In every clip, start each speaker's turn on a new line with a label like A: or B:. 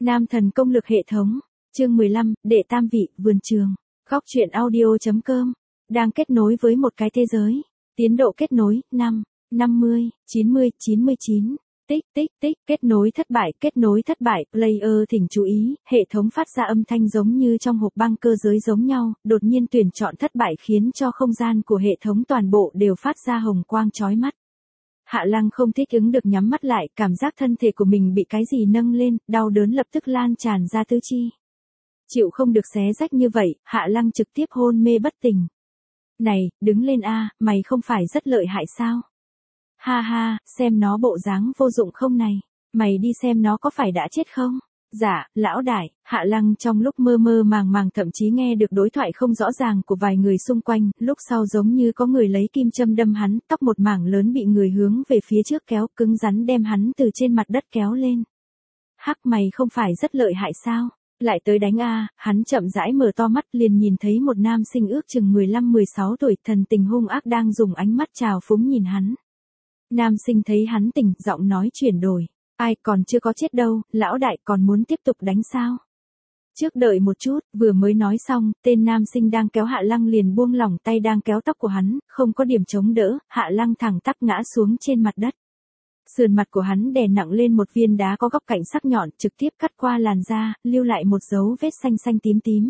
A: Nam thần công lực hệ thống. Chương 15, đệ tam vị, vườn trường. Góc truyện audio.com. Đang kết nối với một cái thế giới. Tiến độ kết nối, 5, 50, 90, 99. Tích, tích, tích, kết nối thất bại, player thỉnh chú ý, hệ thống phát ra âm thanh giống như trong hộp băng cơ giới giống nhau, đột nhiên tuyển chọn thất bại khiến cho không gian của hệ thống toàn bộ đều phát ra hồng quang chói mắt. Hạ Lăng không thích ứng được nhắm mắt lại, cảm giác thân thể của mình bị cái gì nâng lên, đau đớn lập tức lan tràn ra tứ chi. Chịu không được xé rách như vậy, Hạ Lăng trực tiếp hôn mê bất tỉnh. Này, đứng lên a, mày không phải rất lợi hại sao? Ha ha, xem nó bộ dáng vô dụng không này, mày đi xem nó có phải đã chết không? Dạ, lão đại. Hạ Lăng trong lúc mơ mơ màng màng thậm chí nghe được đối thoại không rõ ràng của vài người xung quanh, lúc sau giống như có người lấy kim châm đâm hắn, tóc một mảng lớn bị người hướng về phía trước kéo, cứng rắn đem hắn từ trên mặt đất kéo lên. Hắc, mày không phải rất lợi hại sao? Lại tới đánh a. Hắn chậm rãi mở to mắt liền nhìn thấy một nam sinh ước chừng 15-16 tuổi, thần tình hung ác đang dùng ánh mắt trào phúng nhìn hắn. Nam sinh thấy hắn tỉnh, giọng nói chuyển đổi. Ai, còn chưa có chết đâu, lão đại còn muốn tiếp tục đánh sao? Trước đợi một chút, vừa mới nói xong, tên nam sinh đang kéo Hạ Lăng liền buông lỏng tay đang kéo tóc của hắn, không có điểm chống đỡ, Hạ Lăng thẳng tắp ngã xuống trên mặt đất. Sườn mặt của hắn đè nặng lên một viên đá có góc cạnh sắc nhọn, trực tiếp cắt qua làn da, lưu lại một dấu vết xanh xanh tím tím.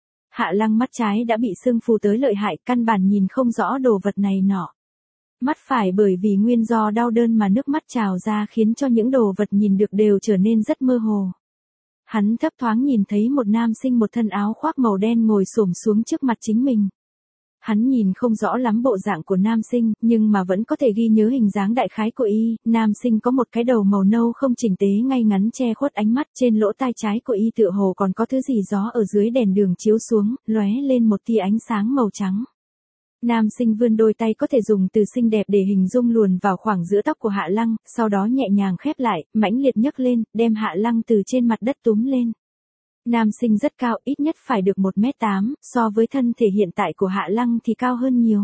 A: Hạ Lăng mắt trái đã bị sưng phù tới lợi hại, căn bản nhìn không rõ đồ vật này nọ. Mắt phải bởi vì nguyên do đau đớn mà nước mắt trào ra khiến cho những đồ vật nhìn được đều trở nên rất mơ hồ. Hắn thấp thoáng nhìn thấy một nam sinh một thân áo khoác màu đen ngồi xổm xuống trước mặt chính mình. Hắn nhìn không rõ lắm bộ dạng của nam sinh, nhưng mà vẫn có thể ghi nhớ hình dáng đại khái của y. Nam sinh có một cái đầu màu nâu không chỉnh tế ngay ngắn che khuất ánh mắt, trên lỗ tai trái của y tựa hồ còn có thứ gì gió ở dưới đèn đường chiếu xuống, lóe lên một tia ánh sáng màu trắng. Nam sinh vươn đôi tay có thể dùng từ xinh đẹp để hình dung luồn vào khoảng giữa tóc của Hạ Lăng, sau đó nhẹ nhàng khép lại, mãnh liệt nhấc lên, đem Hạ Lăng từ trên mặt đất túm lên. Nam sinh rất cao, ít nhất phải được 1m8, so với thân thể hiện tại của Hạ Lăng thì cao hơn nhiều.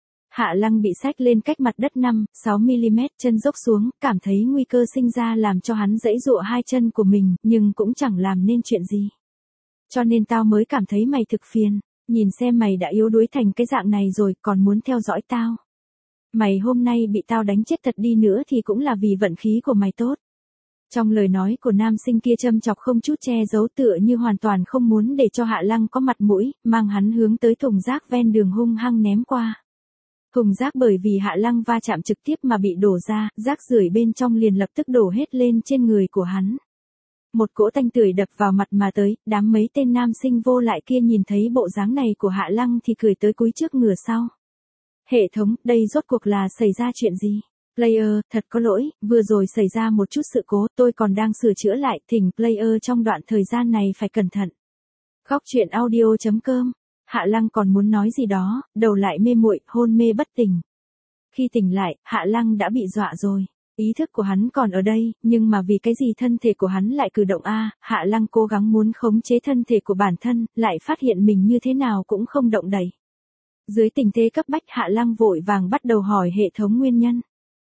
A: Hạ Lăng bị xách lên cách mặt đất 5-6mm, chân dốc xuống, cảm thấy nguy cơ sinh ra làm cho hắn giãy giụa hai chân của mình, nhưng cũng chẳng làm nên chuyện gì. Cho nên tao mới cảm thấy mày thực phiền. Nhìn xem mày đã yếu đuối thành cái dạng này rồi, còn muốn theo dõi tao. Mày hôm nay bị tao đánh chết thật đi nữa thì cũng là vì vận khí của mày tốt. Trong lời nói của nam sinh kia châm chọc không chút che giấu, tựa như hoàn toàn không muốn để cho Hạ Lăng có mặt mũi, mang hắn hướng tới thùng rác ven đường hung hăng ném qua. Thùng rác bởi vì Hạ Lăng va chạm trực tiếp mà bị đổ ra, rác rưởi bên trong liền lập tức đổ hết lên trên người của hắn. Một cỗ tanh tưởi đập vào mặt mà tới, đám mấy tên nam sinh vô lại kia nhìn thấy bộ dáng này của Hạ Lăng thì cười tới cúi trước ngửa sau. Hệ thống, đây rốt cuộc là xảy ra chuyện gì? Player, thật có lỗi, vừa rồi xảy ra một chút sự cố, tôi còn đang sửa chữa lại, thỉnh player trong đoạn thời gian này phải cẩn thận. Góc truyện audio.com. Hạ Lăng còn muốn nói gì đó, đầu lại mê muội, hôn mê bất tỉnh. Khi tỉnh lại, Hạ Lăng đã bị dọa rồi. Ý thức của hắn còn ở đây, nhưng mà vì cái gì thân thể của hắn lại cử động a? Hạ Lăng cố gắng muốn khống chế thân thể của bản thân, lại phát hiện mình như thế nào cũng không động đậy. Dưới tình thế cấp bách Hạ Lăng vội vàng bắt đầu hỏi hệ thống nguyên nhân.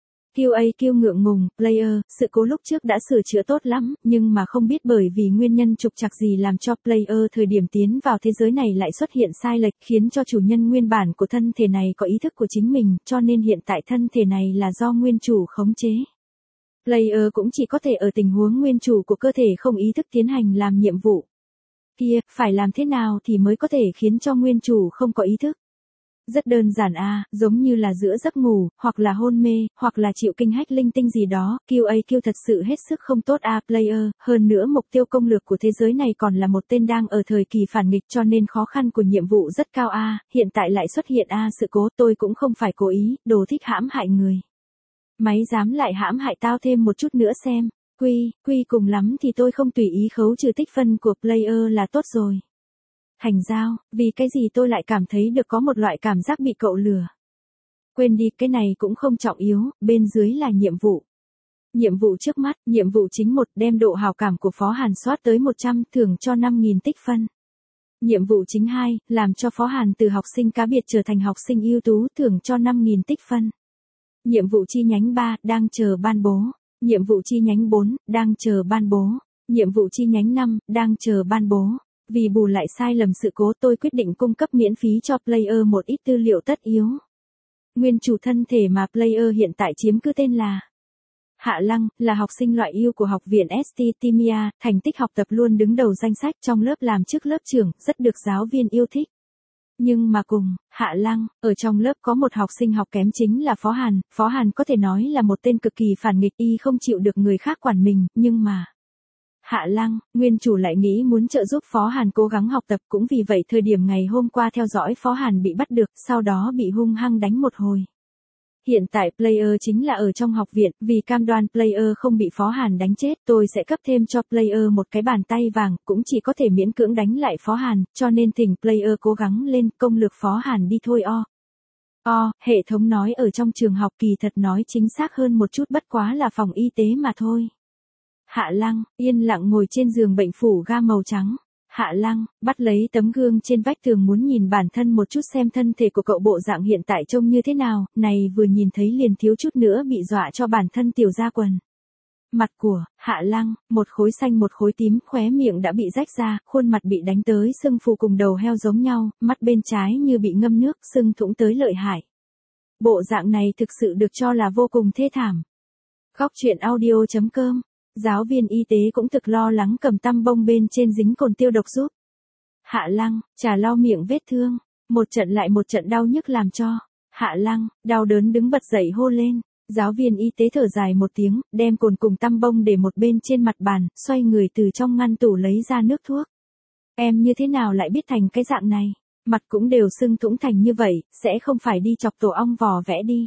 A: QA ngượng ngùng, player, sự cố lúc trước đã sửa chữa tốt lắm, nhưng mà không biết bởi vì nguyên nhân trục trặc gì làm cho player thời điểm tiến vào thế giới này lại xuất hiện sai lệch, khiến cho chủ nhân nguyên bản của thân thể này có ý thức của chính mình, cho nên hiện tại thân thể này là do nguyên chủ khống chế. Player cũng chỉ có thể ở tình huống nguyên chủ của cơ thể không ý thức tiến hành làm nhiệm vụ. Kia, phải làm thế nào thì mới có thể khiến cho nguyên chủ không có ý thức? Rất đơn giản a, giống như là giữa giấc ngủ, hoặc là hôn mê, hoặc là chịu kinh hách linh tinh gì đó, QA thật sự hết sức không tốt a player, hơn nữa mục tiêu công lược của thế giới này còn là một tên đang ở thời kỳ phản nghịch cho nên khó khăn của nhiệm vụ rất cao a, hiện tại lại xuất hiện sự cố, tôi cũng không phải cố ý, đồ thích hãm hại người. Máy dám lại hãm hại tao thêm một chút nữa xem, quy cùng lắm thì tôi không tùy ý khấu trừ tích phân của player là tốt rồi. Thành giao, vì cái gì tôi lại cảm thấy được có một loại cảm giác bị cậu lừa. Quên đi, cái này cũng không trọng yếu, bên dưới là nhiệm vụ. Nhiệm vụ trước mắt, nhiệm vụ chính 1, đem độ hào cảm của Phó Hàn soát tới 100, thưởng cho 5.000 tích phân. Nhiệm vụ chính 2, làm cho Phó Hàn từ học sinh cá biệt trở thành học sinh ưu tú, thưởng cho 5.000 tích phân. Nhiệm vụ chi nhánh 3, đang chờ ban bố. Nhiệm vụ chi nhánh 4, đang chờ ban bố. Nhiệm vụ chi nhánh 5, đang chờ ban bố. Vì bù lại sai lầm sự cố tôi quyết định cung cấp miễn phí cho player một ít tư liệu tất yếu. Nguyên chủ thân thể mà player hiện tại chiếm cứ tên là Hạ Lăng, là học sinh loại ưu của học viện ST Timia, thành tích học tập luôn đứng đầu danh sách trong lớp làm trước lớp trưởng, rất được giáo viên yêu thích. Nhưng mà cùng, Hạ Lăng, ở trong lớp có một học sinh học kém chính là Phó Hàn có thể nói là một tên cực kỳ phản nghịch y không chịu được người khác quản mình, nhưng mà Hạ Lăng, nguyên chủ lại nghĩ muốn trợ giúp Phó Hàn cố gắng học tập cũng vì vậy thời điểm ngày hôm qua theo dõi Phó Hàn bị bắt được, sau đó bị hung hăng đánh một hồi. Hiện tại player chính là ở trong học viện, vì cam đoan player không bị Phó Hàn đánh chết, tôi sẽ cấp thêm cho player một cái bàn tay vàng, cũng chỉ có thể miễn cưỡng đánh lại Phó Hàn, cho nên thỉnh player cố gắng lên, công lược Phó Hàn đi thôi hệ thống nói ở trong trường học kỳ thật nói chính xác hơn một chút bất quá là phòng y tế mà thôi. Hạ Lăng, yên lặng ngồi trên giường bệnh phủ ga màu trắng. Hạ Lăng, bắt lấy tấm gương trên vách tường muốn nhìn bản thân một chút xem thân thể của cậu bộ dạng hiện tại trông như thế nào, này vừa nhìn thấy liền thiếu chút nữa bị dọa cho bản thân tiểu ra quần. Mặt của Hạ Lăng, một khối xanh một khối tím, khóe miệng đã bị rách ra, khuôn mặt bị đánh tới sưng phù cùng đầu heo giống nhau, mắt bên trái như bị ngâm nước, sưng thủng tới lợi hại. Bộ dạng này thực sự được cho là vô cùng thê thảm. Góc truyện audio.com. Giáo viên y tế cũng thực lo lắng cầm tăm bông bên trên dính cồn tiêu độc giúp Hạ Lăng trà lau miệng vết thương, một trận lại một trận đau nhức làm cho Hạ Lăng đau đớn đứng bật dậy hô lên. Giáo viên y tế thở dài một tiếng, đem cồn cùng tăm bông để một bên trên mặt bàn, xoay người từ trong ngăn tủ lấy ra nước thuốc. Em như thế nào lại biết thành cái dạng này, mặt cũng đều sưng thủng thành như vậy, sẽ không phải đi chọc tổ ong vò vẽ đi.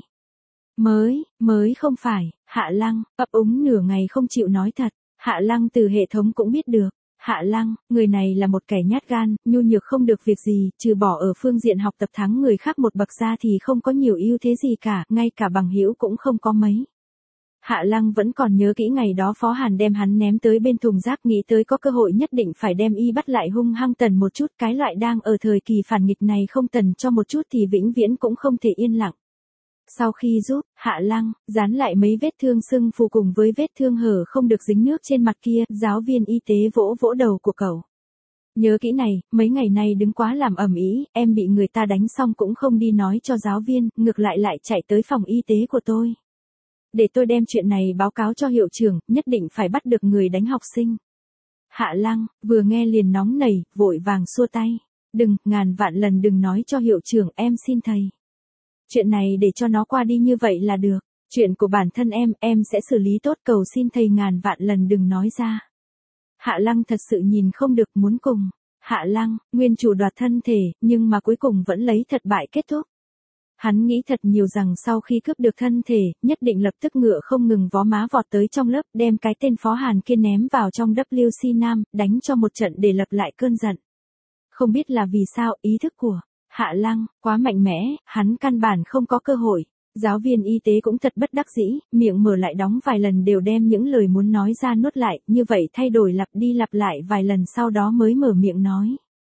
A: Mới không phải, Hạ Lăng, ấp úng nửa ngày không chịu nói thật, Hạ Lăng từ hệ thống cũng biết được. Hạ Lăng, người này là một kẻ nhát gan, nhu nhược không được việc gì, trừ bỏ ở phương diện học tập thắng người khác một bậc ra thì không có nhiều ưu thế gì cả, ngay cả bằng hữu cũng không có mấy. Hạ Lăng vẫn còn nhớ kỹ ngày đó Phó Hàn đem hắn ném tới bên thùng rác, nghĩ tới có cơ hội nhất định phải đem y bắt lại hung hăng tần một chút, cái loại đang ở thời kỳ phản nghịch này không tần cho một chút thì vĩnh viễn cũng không thể yên lặng. Sau khi giúp Hạ Lăng dán lại mấy vết thương sưng phù cùng với vết thương hở không được dính nước trên mặt kia, giáo viên y tế vỗ vỗ đầu của cậu. Nhớ kỹ này, mấy ngày nay đứng quá làm ầm ĩ, em bị người ta đánh xong cũng không đi nói cho giáo viên, ngược lại chạy tới phòng y tế của tôi. Để tôi đem chuyện này báo cáo cho hiệu trưởng, nhất định phải bắt được người đánh học sinh. Hạ Lăng vừa nghe liền nóng nảy, vội vàng xua tay. Đừng, ngàn vạn lần đừng nói cho hiệu trưởng, em xin thầy. Chuyện này để cho nó qua đi như vậy là được. Chuyện của bản thân em sẽ xử lý tốt, cầu xin thầy ngàn vạn lần đừng nói ra. Hạ Lăng thật sự nhìn không được muốn cùng. Hạ Lăng, nguyên chủ đoạt thân thể, nhưng mà cuối cùng vẫn lấy thất bại kết thúc. Hắn nghĩ thật nhiều rằng sau khi cướp được thân thể, nhất định lập tức ngựa không ngừng vó má vọt tới trong lớp, đem cái tên Phó Hàn kia ném vào trong WC Nam, đánh cho một trận để lập lại cơn giận. Không biết là vì sao, ý thức của Hạ Lăng quá mạnh mẽ, hắn căn bản không có cơ hội. Giáo viên y tế cũng thật bất đắc dĩ, miệng mở lại đóng vài lần đều đem những lời muốn nói ra nuốt lại, như vậy thay đổi lặp đi lặp lại vài lần sau đó mới mở miệng nói.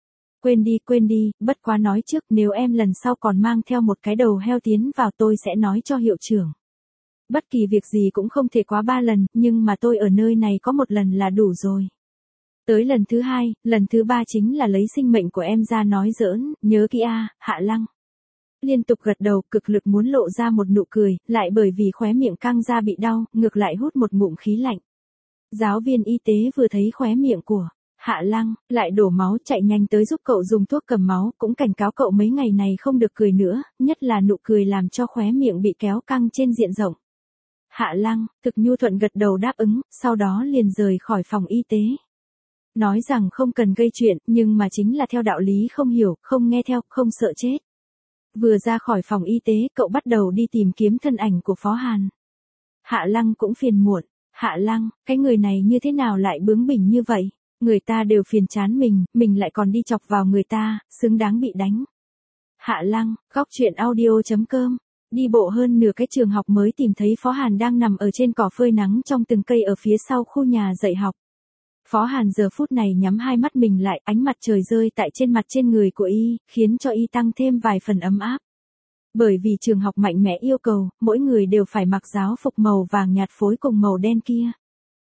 A: Quên đi, bất quá nói trước, nếu em lần sau còn mang theo một cái đầu heo tiến vào tôi sẽ nói cho hiệu trưởng. Bất kỳ việc gì cũng không thể quá 3 lần, nhưng mà tôi ở nơi này có một lần là đủ rồi. Tới lần thứ 2, lần thứ 3 chính là lấy sinh mệnh của em ra nói giỡn, nhớ kỹ Hạ Lăng. Liên tục gật đầu, cực lực muốn lộ ra một nụ cười, lại bởi vì khóe miệng căng ra bị đau, ngược lại hút một ngụm khí lạnh. Giáo viên y tế vừa thấy khóe miệng của Hạ Lăng lại đổ máu, chạy nhanh tới giúp cậu dùng thuốc cầm máu, cũng cảnh cáo cậu mấy ngày này không được cười nữa, nhất là nụ cười làm cho khóe miệng bị kéo căng trên diện rộng. Hạ Lăng thực nhu thuận gật đầu đáp ứng, sau đó liền rời khỏi phòng y tế. Nói rằng không cần gây chuyện, nhưng mà chính là theo đạo lý không hiểu, không nghe theo, không sợ chết. Vừa ra khỏi phòng y tế, cậu bắt đầu đi tìm kiếm thân ảnh của Phó Hàn. Hạ Lăng cũng phiền muộn. Hạ Lăng, cái người này như thế nào lại bướng bỉnh như vậy? Người ta đều phiền chán mình lại còn đi chọc vào người ta, xứng đáng bị đánh. Hạ Lăng, góc truyện audio.com. Đi bộ hơn nửa cái trường học mới tìm thấy Phó Hàn đang nằm ở trên cỏ phơi nắng trong từng cây ở phía sau khu nhà dạy học. Phó Hàn giờ phút này nhắm hai mắt mình lại, ánh mặt trời rơi tại trên người của y, khiến cho y tăng thêm vài phần ấm áp. Bởi vì trường học mạnh mẽ yêu cầu, mỗi người đều phải mặc giáo phục màu vàng nhạt phối cùng màu đen kia.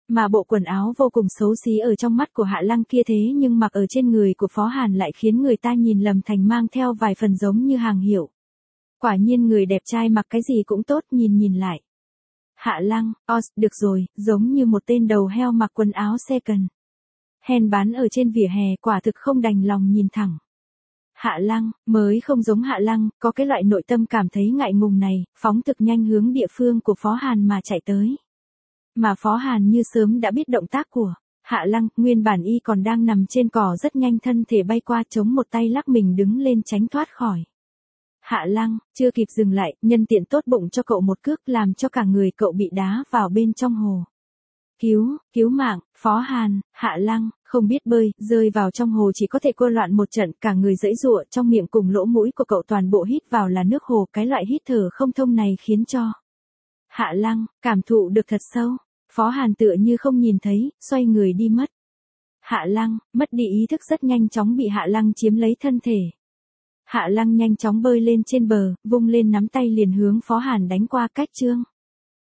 A: Mà bộ quần áo vô cùng xấu xí ở trong mắt của Hạ Lăng kia thế nhưng mặc ở trên người của Phó Hàn lại khiến người ta nhìn lầm thành mang theo vài phần giống như hàng hiệu. Quả nhiên người đẹp trai mặc cái gì cũng tốt, nhìn lại. Hạ Lăng, được rồi, giống như một tên đầu heo mặc quần áo second hand bán ở trên vỉa hè, quả thực không đành lòng nhìn thẳng. Hạ Lăng, mới không giống Hạ Lăng, có cái loại nội tâm cảm thấy ngại ngùng này, phóng thực nhanh hướng địa phương của Phó Hàn mà chạy tới. Mà Phó Hàn như sớm đã biết động tác của Hạ Lăng, nguyên bản y còn đang nằm trên cỏ rất nhanh thân thể bay qua chống một tay lắc mình đứng lên tránh thoát khỏi. Hạ Lăng, chưa kịp dừng lại, nhân tiện tốt bụng cho cậu một cước làm cho cả người cậu bị đá vào bên trong hồ. Cứu mạng, Phó Hàn, Hạ Lăng, không biết bơi, rơi vào trong hồ chỉ có thể cô loạn một trận, cả người giãy giụa, trong miệng cùng lỗ mũi của cậu toàn bộ hít vào là nước hồ, cái loại hít thở không thông này khiến cho Hạ Lăng cảm thụ được thật sâu. Phó Hàn tựa như không nhìn thấy, xoay người đi mất. Hạ Lăng, mất đi ý thức rất nhanh chóng bị Hạ Lăng chiếm lấy thân thể. Hạ Lăng nhanh chóng bơi lên trên bờ, vung lên nắm tay liền hướng Phó Hàn đánh qua cách chương.